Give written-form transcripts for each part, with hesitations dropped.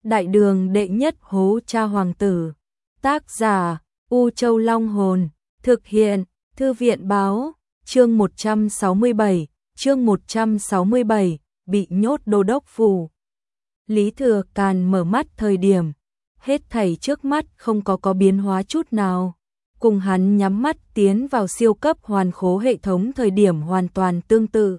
Đại đường đệ nhất hố cha hoàng tử. Tác giả U Châu Long Hồn. Thực hiện Thư viện báo. Chương 167, bị nhốt đô đốc phủ. Lý Thừa Càn mở mắt thời điểm, hết thảy trước mắt không có biến hóa chút nào. Cùng hắn nhắm mắt tiến vào siêu cấp hoàn khố hệ thống thời điểm hoàn toàn tương tự.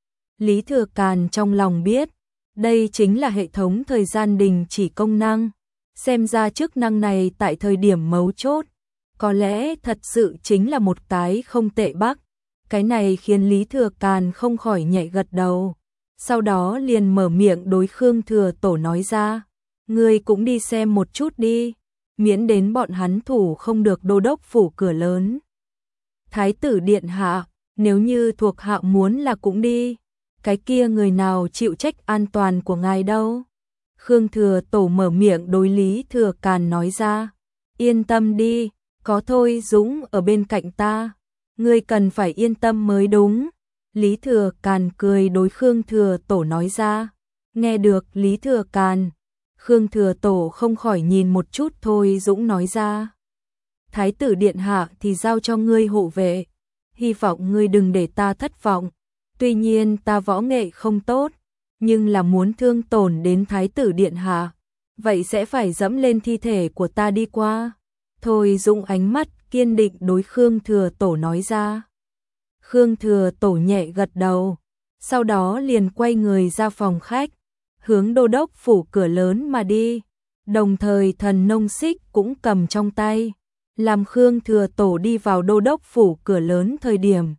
Lý Thừa Càn trong lòng biết, đây chính là hệ thống thời gian đình chỉ công năng. Xem ra chức năng này tại thời điểm mấu chốt, có lẽ thật sự chính là một cái không tệ bắc. Cái này khiến Lý Thừa Càn không khỏi nhẹ gật đầu. Sau đó liền mở miệng đối Khương Thừa Tổ nói ra, ngươi cũng đi xem một chút đi, miễn đến bọn hắn thủ không được đô đốc phủ cửa lớn. Thái tử điện hạ, nếu như thuộc hạ muốn là cũng đi, cái kia người nào chịu trách an toàn của ngài đâu? Khương Thừa Tổ mở miệng đối Lý Thừa Càn nói ra, yên tâm đi, có Thôi Dũng ở bên cạnh ta, ngươi cần phải yên tâm mới đúng. Lý Thừa Càn cười đối Khương Thừa Tổ nói ra. Nghe được Lý Thừa Càn, Khương Thừa Tổ không khỏi nhìn một chút Thôi Dũng nói ra. Thái tử điện hạ thì giao cho ngươi hộ vệ, hy vọng ngươi đừng để ta thất vọng. Tuy nhiên ta võ nghệ không tốt, nhưng là muốn thương tổn đến Thái tử điện hạ, vậy sẽ phải dẫm lên thi thể của ta đi qua. Thôi Dũng ánh mắt kiên định đối Khương Thừa Tổ nói ra. Khương Thừa Tổ nhẹ gật đầu, sau đó liền quay người ra phòng khách, hướng đô đốc phủ cửa lớn mà đi, đồng thời thần nông xích cũng cầm trong tay, làm Khương Thừa Tổ đi vào đô đốc phủ cửa lớn thời điểm.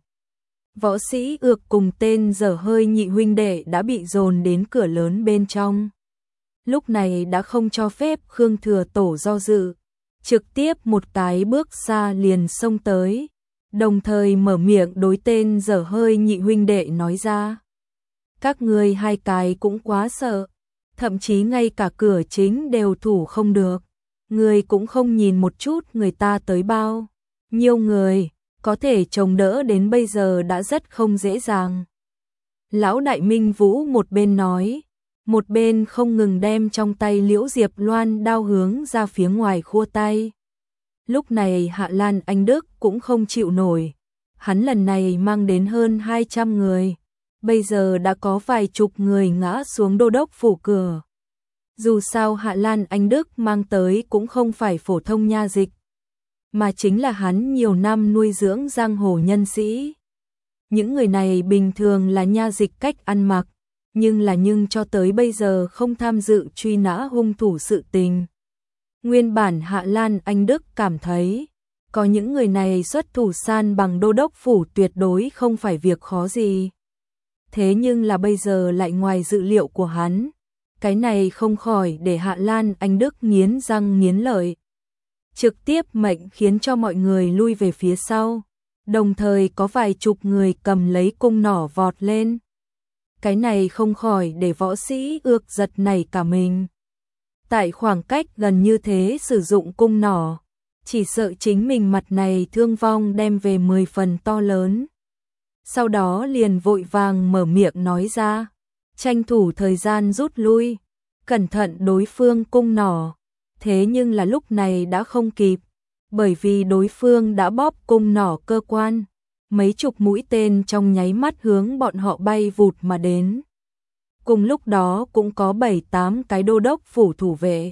Võ sĩ Ược cùng tên dở hơi nhị huynh đệ đã bị dồn đến cửa lớn bên trong. Lúc này đã không cho phép Khương Thừa Tổ do dự, trực tiếp một cái bước xa liền xông tới. Đồng thời mở miệng đối tên dở hơi nhị huynh đệ nói ra. Các ngươi hai cái cũng quá sợ, thậm chí ngay cả cửa chính đều thủ không được. Ngươi cũng không nhìn một chút người ta tới bao nhiêu người, có thể chống đỡ đến bây giờ đã rất không dễ dàng. Lão Đại Minh Vũ một bên nói, một bên không ngừng đem trong tay Liễu Diệp Loan đao hướng ra phía ngoài khua tay. Lúc này Hạ Lan Anh Đức cũng không chịu nổi, hắn lần này mang đến hơn 200 người, bây giờ đã có vài chục người ngã xuống đô đốc phủ cửa. Dù sao Hạ Lan Anh Đức mang tới cũng không phải phổ thông nha dịch, mà chính là hắn nhiều năm nuôi dưỡng giang hồ nhân sĩ. Những người này bình thường là nha dịch cách ăn mặc, nhưng cho tới bây giờ không tham dự truy nã hung thủ sự tình. Nguyên bản Hạ Lan Anh Đức cảm thấy, có những người này xuất thủ san bằng đô đốc phủ tuyệt đối không phải việc khó gì. Thế nhưng là bây giờ lại ngoài dự liệu của hắn, cái này không khỏi để Hạ Lan Anh Đức nghiến răng nghiến lợi. Trực tiếp mệnh khiến cho mọi người lui về phía sau, đồng thời có vài chục người cầm lấy cung nỏ vọt lên. Cái này không khỏi để võ sĩ Ược giật nảy cả mình. Tại khoảng cách gần như thế sử dụng cung nỏ, chỉ sợ chính mình mặt này thương vong đem về 10 phần to lớn. Sau đó liền vội vàng mở miệng nói ra, tranh thủ thời gian rút lui, cẩn thận đối phương cung nỏ. Thế nhưng là lúc này đã không kịp, bởi vì đối phương đã bóp cung nỏ cơ quan, mấy chục mũi tên trong nháy mắt hướng bọn họ bay vụt mà đến. Cùng lúc đó cũng có 7-8 cái đô đốc phủ thủ vệ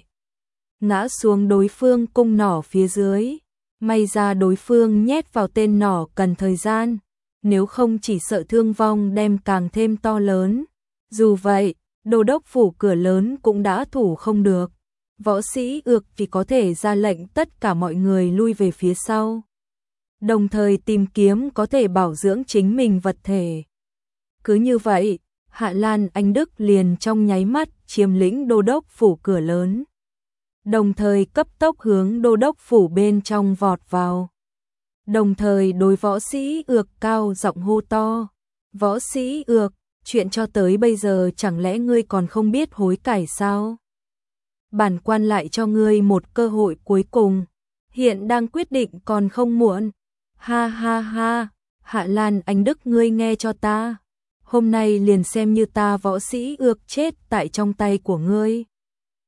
ngã xuống đối phương cung nỏ phía dưới. May ra đối phương nhét vào tên nỏ cần thời gian, nếu không chỉ sợ thương vong đem càng thêm to lớn. Dù vậy, đô đốc phủ cửa lớn cũng đã thủ không được. Võ sĩ Ược thì có thể ra lệnh tất cả mọi người lui về phía sau, đồng thời tìm kiếm có thể bảo dưỡng chính mình vật thể. Cứ như vậy, Hạ Lan Anh Đức liền trong nháy mắt chiếm lĩnh đô đốc phủ cửa lớn, đồng thời cấp tốc hướng đô đốc phủ bên trong vọt vào. Đồng thời đối võ sĩ Ược cao giọng hô to, võ sĩ Ược, chuyện cho tới bây giờ chẳng lẽ ngươi còn không biết hối cải sao? Bản quan lại cho ngươi một cơ hội cuối cùng, hiện đang quyết định còn không muộn. Ha ha ha, Hạ Lan Anh Đức ngươi nghe cho ta, hôm nay liền xem như ta võ sĩ Ược chết tại trong tay của ngươi.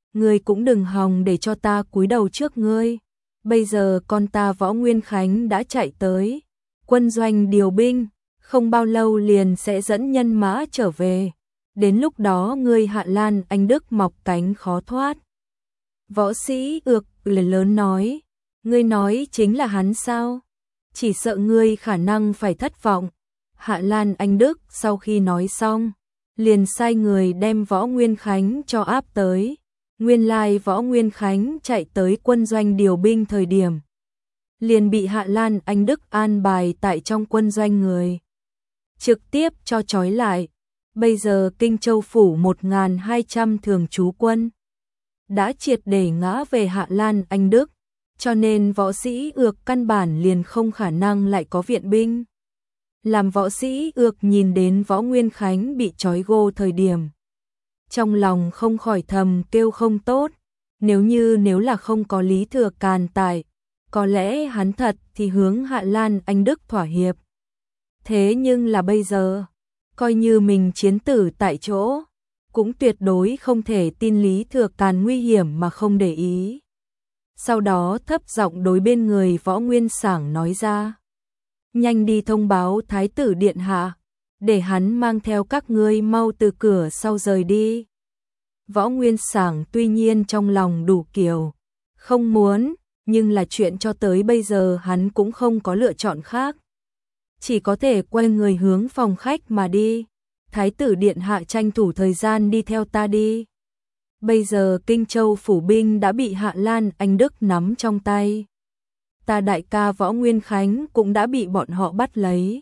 ngươi cũng đừng hòng để cho ta cúi đầu trước ngươi. Bây giờ con ta Võ Nguyên Khánh đã chạy tới, quân doanh điều binh, không bao lâu liền sẽ dẫn nhân mã trở về. Đến lúc đó ngươi Hạ Lan Anh Đức mọc cánh khó thoát. Võ Sĩ Ược lớn nói, ngươi nói chính là hắn sao? Chỉ sợ ngươi khả năng phải thất vọng. Hạ Lan Anh Đức sau khi nói xong, liền sai người đem Võ Nguyên Khánh cho áp tới. Nguyên lai Võ Nguyên Khánh chạy tới quân doanh điều binh thời điểm, liền bị Hạ Lan Anh Đức an bài tại trong quân doanh người, trực tiếp cho trói lại. Bây giờ Kinh Châu phủ 1200 thường trú quân đã triệt để ngã về Hạ Lan Anh Đức, cho nên Võ Sĩ Ược căn bản liền không khả năng lại có viện binh. Làm Võ Sĩ Ược nhìn đến Võ Nguyên Khánh bị trói gô thời điểm, trong lòng không khỏi thầm kêu không tốt. Nếu là không có Lý Thừa Càn tại, có lẽ hắn thật thì hướng Hạ Lan Anh Đức thỏa hiệp. Thế nhưng là bây giờ, coi như mình chiến tử tại chỗ, cũng tuyệt đối không thể tin Lý Thừa Càn nguy hiểm mà không để ý. Sau đó thấp giọng đối bên người Võ Nguyên Sảng nói ra, nhanh đi thông báo Thái tử Điện Hạ, để hắn mang theo các ngươi mau từ cửa sau rời đi. Võ Nguyên Sảng tuy nhiên trong lòng đủ kiểu, không muốn, nhưng là chuyện cho tới bây giờ hắn cũng không có lựa chọn khác. Chỉ có thể quay người hướng phòng khách mà đi. Thái tử Điện Hạ tranh thủ thời gian đi theo ta đi. Bây giờ Kinh Châu phủ binh đã bị Hạ Lan Anh Đức nắm trong tay. Ta đại ca Võ Nguyên Khánh cũng đã bị bọn họ bắt lấy.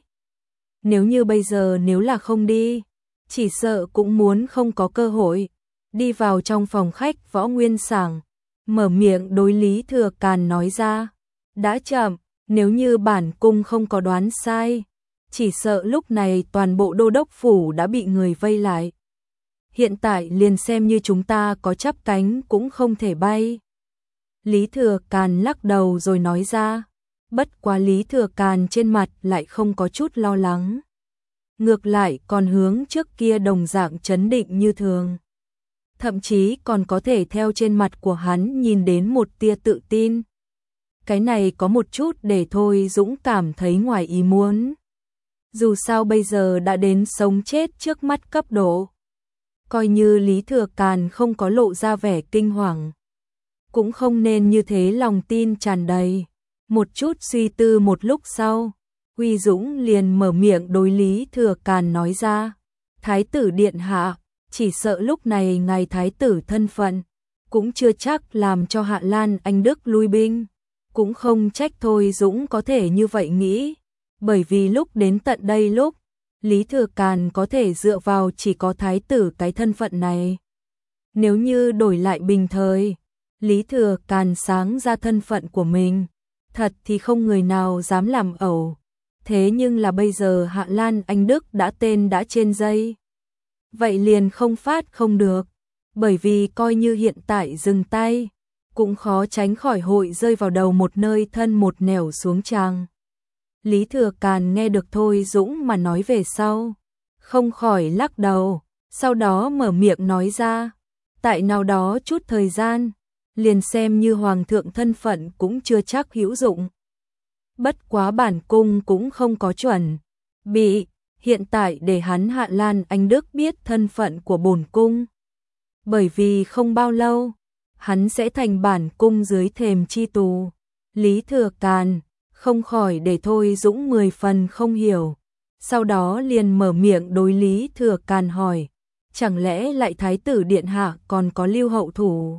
Nếu là không đi, chỉ sợ cũng muốn không có cơ hội. Đi vào trong phòng khách, Võ Nguyên Sảng mở miệng đối Lý Thừa Càn nói ra, đã chậm, nếu như bản cung không có đoán sai, chỉ sợ lúc này toàn bộ đô đốc phủ đã bị người vây lại. Hiện tại liền xem như chúng ta có chắp cánh cũng không thể bay. Lý Thừa Càn lắc đầu rồi nói ra, bất quá Lý Thừa Càn trên mặt lại không có chút lo lắng. Ngược lại còn hướng trước kia đồng dạng trấn định như thường. Thậm chí còn có thể theo trên mặt của hắn nhìn đến một tia tự tin. Cái này có một chút để Thôi Dũng cảm thấy ngoài ý muốn. Dù sao bây giờ đã đến sống chết trước mắt cấp độ. Coi như Lý Thừa Càn không có lộ ra vẻ kinh hoàng, cũng không nên như thế lòng tin tràn đầy. Một chút suy tư một lúc sau, Huy Dũng liền mở miệng đối Lý Thừa Càn nói ra, Thái tử Điện Hạ, chỉ sợ lúc này ngài Thái tử thân phận, cũng chưa chắc làm cho Hạ Lan Anh Đức lui binh. Cũng không trách Thôi Dũng có thể như vậy nghĩ, bởi vì lúc đến tận đây lúc, Lý Thừa Càn có thể dựa vào chỉ có Thái tử cái thân phận này. Nếu như đổi lại bình thời, Lý Thừa Càn sáng ra thân phận của mình, thật thì không người nào dám làm ẩu. Thế nhưng là bây giờ Hạ Lan Anh Đức đã tên đã trên dây. Vậy liền không phát không được, bởi vì coi như hiện tại dừng tay, cũng khó tránh khỏi hội rơi vào đầu một nơi thân một nẻo xuống tràng. Lý Thừa Càn nghe được Thôi Dũng mà nói về sau, không khỏi lắc đầu, sau đó mở miệng nói ra, tại nào đó chút thời gian, liền xem như hoàng thượng thân phận cũng chưa chắc hữu dụng. Bất quá bản cung cũng không có chuẩn bị, hiện tại để hắn Hạ Lan Anh Đức biết thân phận của bổn cung. Bởi vì không bao lâu, hắn sẽ thành bản cung dưới thềm chi tù. Lý Thừa Càn không khỏi để Thôi Dũng 10 phần không hiểu. Sau đó liền mở miệng đối Lý Thừa Càn hỏi, chẳng lẽ lại Thái tử Điện Hạ còn có lưu hậu thủ?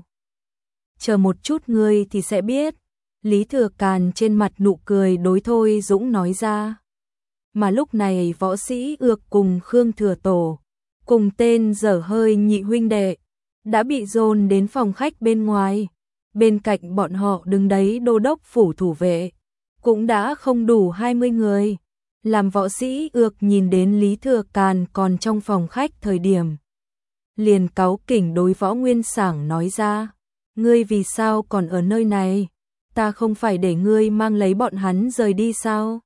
Chờ một chút ngươi thì sẽ biết. Lý Thừa Càn trên mặt nụ cười đối Thôi Dũng nói ra. Mà lúc này Võ Sĩ Ược cùng Khương Thừa Tổ, cùng tên dở hơi nhị huynh đệ, đã bị dồn đến phòng khách bên ngoài. Bên cạnh bọn họ đứng đấy đô đốc phủ thủ vệ, cũng đã không đủ 20 người. Làm Võ Sĩ Ược nhìn đến Lý Thừa Càn còn trong phòng khách thời điểm, liền cáu kỉnh đối Võ Nguyên Sảng nói ra, ngươi vì sao còn ở nơi này? Ta không phải để ngươi mang lấy bọn hắn rời đi sao?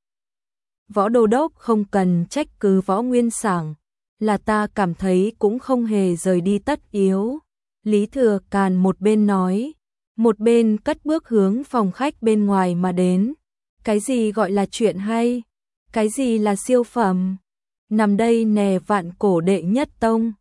Võ đô đốc không cần trách cứ Võ Nguyên Sảng, là ta cảm thấy cũng không hề rời đi tất yếu. Lý Thừa Càn một bên nói, một bên cất bước hướng phòng khách bên ngoài mà đến. Cái gì gọi là chuyện hay? Cái gì là siêu phẩm? Nằm đây nè, vạn cổ đệ nhất tông.